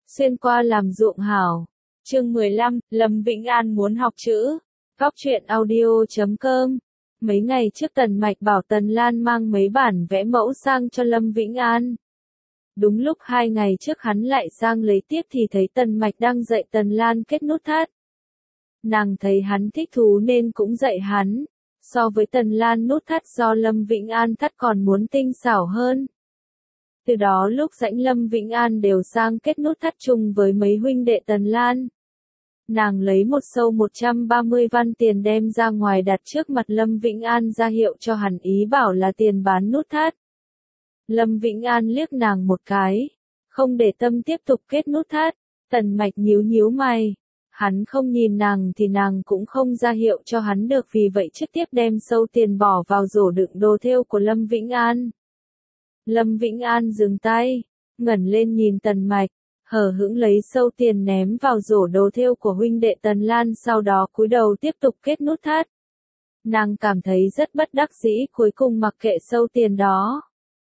xuyên qua làm ruộng hảo. Chương 15, Lâm Vĩnh An muốn học chữ. Góc truyện audio.com. Mấy ngày trước Tần Mạch bảo Tần Lan mang mấy bản vẽ mẫu sang cho Lâm Vĩnh An. Đúng lúc 2 ngày trước hắn lại sang lấy tiếp thì thấy Tần Mạch đang dạy Tần Lan kết nút thắt. Nàng thấy hắn thích thú nên cũng dạy hắn. So với Tần Lan nút thắt do Lâm Vĩnh An thắt còn muốn tinh xảo hơn. Từ đó lúc rảnh Lâm Vĩnh An đều sang kết nút thắt chung với mấy huynh đệ Tần Lan. Nàng lấy một xâu 130 văn tiền đem ra ngoài đặt trước mặt Lâm Vĩnh An ra hiệu cho hắn, ý bảo là tiền bán nút thắt. Lâm Vĩnh An liếc nàng một cái, không để tâm tiếp tục kết nút thắt. Tần Mạch nhíu nhíu mày. Hắn không nhìn nàng thì nàng cũng không ra hiệu cho hắn được, vì vậy trực tiếp đem xâu tiền bỏ vào rổ đựng đồ thêu của Lâm Vĩnh An. Lâm Vĩnh An dừng tay, ngẩng lên nhìn Tần Mạch, hờ hững lấy xâu tiền ném vào rổ đồ thêu của huynh đệ Tần Lan, sau đó cúi đầu tiếp tục kết nút thắt. Nàng cảm thấy rất bất đắc dĩ, cuối cùng mặc kệ xâu tiền đó.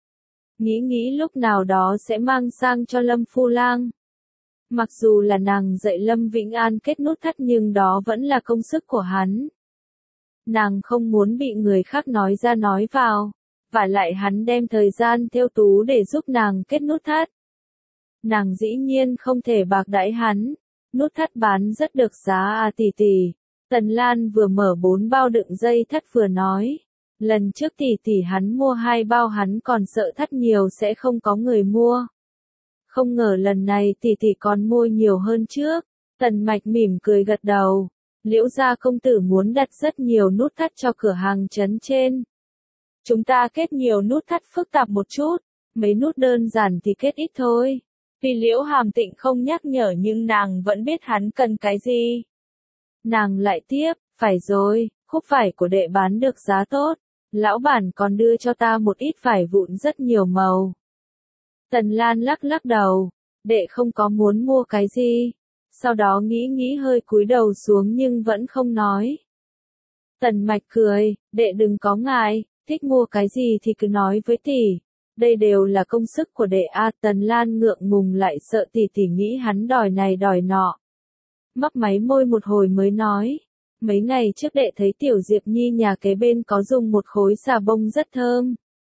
Nghĩ lúc nào đó sẽ mang sang cho Lâm Phu Lang. Mặc dù là nàng dạy Lâm Vĩnh An kết nút thắt nhưng đó vẫn là công sức của hắn. Nàng không muốn bị người khác nói ra nói vào. Và lại hắn đem thời gian thêu tú để giúp nàng kết nút thắt. Nàng dĩ nhiên không thể bạc đãi hắn. Nút thắt bán rất được giá à tỷ tỷ. Tần Lan vừa mở 4 bao đựng dây thắt vừa nói. Lần trước tỷ tỷ hắn mua 2 bao, hắn còn sợ thắt nhiều sẽ không có người mua. Không ngờ lần này tỷ tỷ còn mua nhiều hơn trước. Tần Mạch mỉm cười gật đầu. Liễu gia công tử muốn đặt rất nhiều nút thắt cho cửa hàng trấn trên. Chúng ta kết nhiều nút thắt phức tạp một chút, mấy nút đơn giản thì kết ít thôi. Vì Liễu Hàm Tịnh không nhắc nhở nhưng nàng vẫn biết hắn cần cái gì. Nàng lại tiếp, phải rồi, khúc vải của đệ bán được giá tốt, lão bản còn đưa cho ta một ít vải vụn rất nhiều màu. Tần Lan lắc đầu, đệ không có muốn mua cái gì. Sau đó nghĩ hơi cúi đầu xuống nhưng vẫn không nói. Tần Mạch cười, đệ đừng có ngại. Thích mua cái gì thì cứ nói với tỷ. Đây đều là công sức của đệ a. Tần Lan ngượng ngùng lại sợ tỷ tỷ nghĩ hắn đòi này đòi nọ. Mấp máy môi một hồi mới nói. Mấy ngày trước đệ thấy Tiểu Diệp Nhi nhà kế bên có dùng một khối xà bông rất thơm.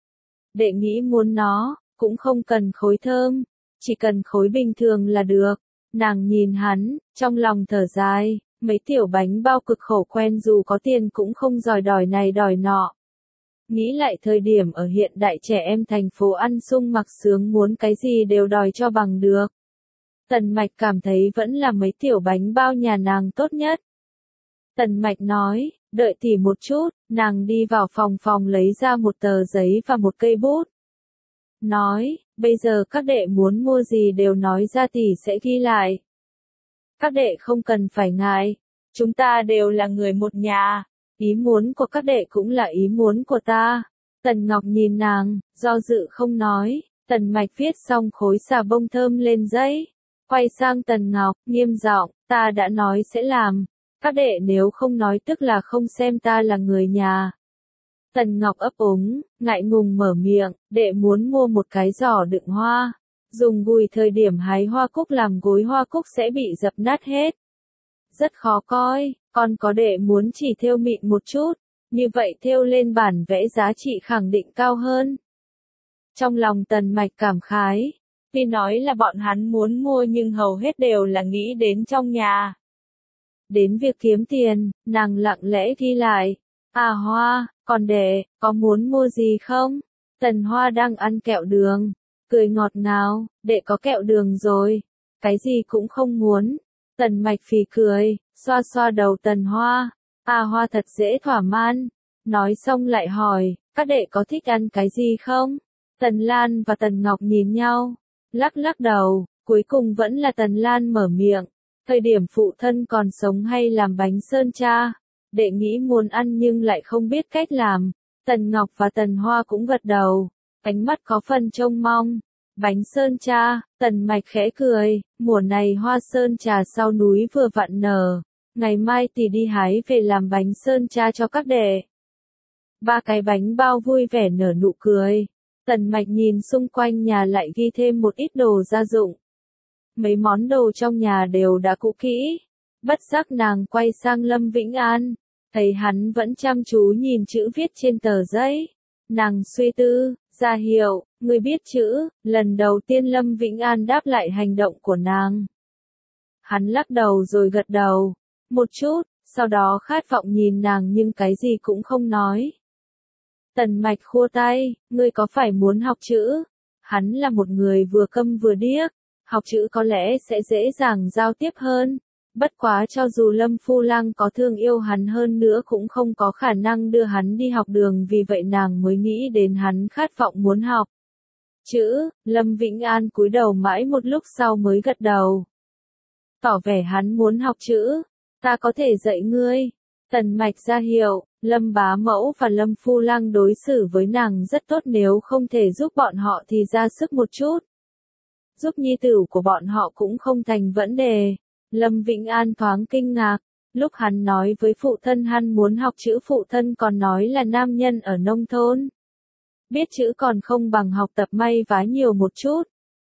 Đệ nghĩ muốn nó, cũng không cần khối thơm. Chỉ cần khối bình thường là được. Nàng nhìn hắn, trong lòng thở dài. Mấy tiểu bánh bao cực khổ quen dù có tiền cũng không giỏi đòi này đòi nọ. Nghĩ lại thời điểm ở hiện đại trẻ em thành phố ăn sung mặc sướng, muốn cái gì đều đòi cho bằng được. Tần Mạch cảm thấy vẫn là mấy tiểu bánh bao nhà nàng tốt nhất. Tần Mạch nói, đợi tỷ một chút, nàng đi vào phòng lấy ra một tờ giấy và một cây bút. Nói, bây giờ các đệ muốn mua gì đều nói ra tỷ sẽ ghi lại. Các đệ không cần phải ngại, chúng ta đều là người một nhà. Ý muốn của các đệ cũng là ý muốn của ta. Tần Ngọc nhìn nàng, do dự không nói. Tần Mạch viết xong khối xà bông thơm lên giấy. Quay sang Tần Ngọc, nghiêm giọng, ta đã nói sẽ làm. Các đệ nếu không nói tức là không xem ta là người nhà. Tần Ngọc ấp úng, ngại ngùng mở miệng, đệ muốn mua một cái giỏ đựng hoa. Dùng gùi thời điểm hái hoa cúc làm gối hoa cúc sẽ bị dập nát hết. Rất khó coi, còn có đệ muốn chỉ thêu mịn một chút, như vậy thêu lên bản vẽ giá trị khẳng định cao hơn. Trong lòng Tần Mạch cảm khái, tuy nói là bọn hắn muốn mua nhưng hầu hết đều là nghĩ đến trong nhà. Đến việc kiếm tiền, nàng lặng lẽ ghi lại, à Hoa, còn đệ, có muốn mua gì không? Tần Hoa đang ăn kẹo đường, cười ngọt ngào, đệ có kẹo đường rồi, cái gì cũng không muốn. Tần Mạch phì cười, xoa xoa đầu Tần Hoa, à Hoa thật dễ thỏa mãn. Nói xong lại hỏi, các đệ có thích ăn cái gì không? Tần Lan và Tần Ngọc nhìn nhau, lắc đầu, cuối cùng vẫn là Tần Lan mở miệng. Thời điểm phụ thân còn sống hay làm bánh sơn cha, đệ nghĩ muốn ăn nhưng lại không biết cách làm. Tần Ngọc và Tần Hoa cũng gật đầu, ánh mắt có phần trông mong. Bánh sơn cha, Tần Mạch khẽ cười, mùa này hoa sơn trà sau núi vừa vặn nở, ngày mai tỷ đi hái về làm bánh sơn cha cho các đệ. 3 cái bánh bao vui vẻ nở nụ cười. Tần Mạch nhìn xung quanh nhà lại ghi thêm một ít đồ gia dụng. mấy món đồ trong nhà đều đã cũ kỹ. Bất giác nàng quay sang Lâm Vĩnh An, thấy hắn vẫn chăm chú nhìn chữ viết trên tờ giấy. Nàng suy tư, ra hiệu, người biết chữ, lần đầu tiên Lâm Vĩnh An đáp lại hành động của nàng. Hắn lắc đầu rồi gật đầu, một chút, sau đó khát vọng nhìn nàng nhưng cái gì cũng không nói. Tần Mạch khua tay, ngươi có phải muốn học chữ? Hắn là một người vừa câm vừa điếc, học chữ có lẽ sẽ dễ dàng giao tiếp hơn. Bất quá cho dù Lâm Phu Lang có thương yêu hắn hơn nữa cũng không có khả năng đưa hắn đi học đường, vì vậy nàng mới nghĩ đến hắn khát vọng muốn học chữ. Lâm Vĩnh An cúi đầu mãi một lúc sau mới gật đầu, tỏ vẻ hắn muốn học chữ. Ta có thể dạy ngươi. Tần Mạch ra hiệu, Lâm Bá Mẫu và Lâm Phu Lang đối xử với nàng rất tốt, nếu không thể giúp bọn họ thì ra sức một chút. Giúp nhi tử của bọn họ cũng không thành vấn đề. Lâm Vĩnh An thoáng kinh ngạc, lúc hắn nói với phụ thân hắn muốn học chữ, phụ thân còn nói là nam nhân ở nông thôn. Biết chữ còn không bằng học tập may vá nhiều một chút.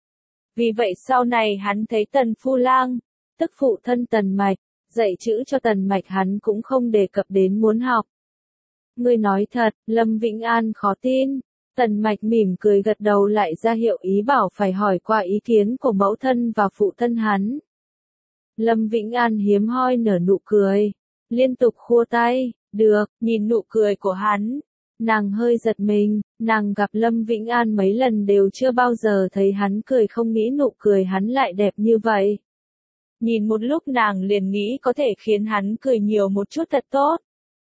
Vì vậy sau này hắn thấy Tần Phu Lang, tức phụ thân Tần Mạch, dạy chữ cho Tần Mạch hắn cũng không đề cập đến muốn học. Ngươi nói thật, Lâm Vĩnh An khó tin. Tần Mạch mỉm cười gật đầu, lại ra hiệu ý bảo phải hỏi qua ý kiến của mẫu thân và phụ thân hắn. Lâm Vĩnh An hiếm hoi nở nụ cười, liên tục khua tay, được. Nhìn nụ cười của hắn, nàng hơi giật mình, nàng gặp Lâm Vĩnh An mấy lần đều chưa bao giờ thấy hắn cười, không nghĩ nụ cười hắn lại đẹp như vậy. Nhìn một lúc nàng liền nghĩ có thể khiến hắn cười nhiều một chút thật tốt.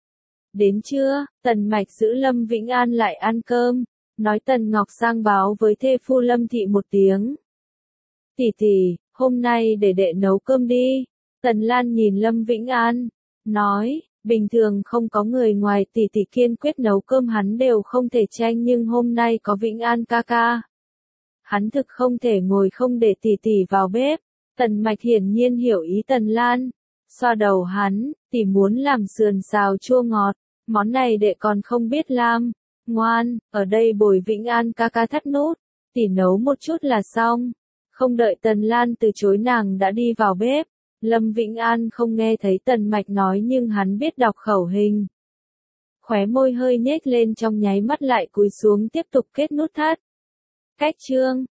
Đến trưa, Tần Mạch giữ Lâm Vĩnh An lại ăn cơm, nói Tần Ngọc sang báo với thê phu Lâm Thị một tiếng. Tỷ tỷ, hôm nay để đệ nấu cơm đi. Tần Lan nhìn Lâm Vĩnh An, nói, bình thường không có người ngoài tỷ tỷ kiên quyết nấu cơm hắn đều không thể tranh, nhưng hôm nay có Vĩnh An ca ca. Hắn thực không thể ngồi không để tỷ tỷ vào bếp. Tần Mạch hiển nhiên hiểu ý Tần Lan, xoa đầu hắn, tỷ muốn làm sườn xào chua ngọt, món này đệ còn không biết làm. Ngoan, ở đây bồi Vĩnh An ca ca thắt nút, tỷ nấu một chút là xong. Không đợi Tần Lan từ chối nàng đã đi vào bếp. Lâm Vĩnh An không nghe thấy Tần Mạch nói nhưng hắn biết đọc khẩu hình. Khóe môi hơi nhếch lên, trong nháy mắt lại cúi xuống tiếp tục kết nút thắt. Cách chương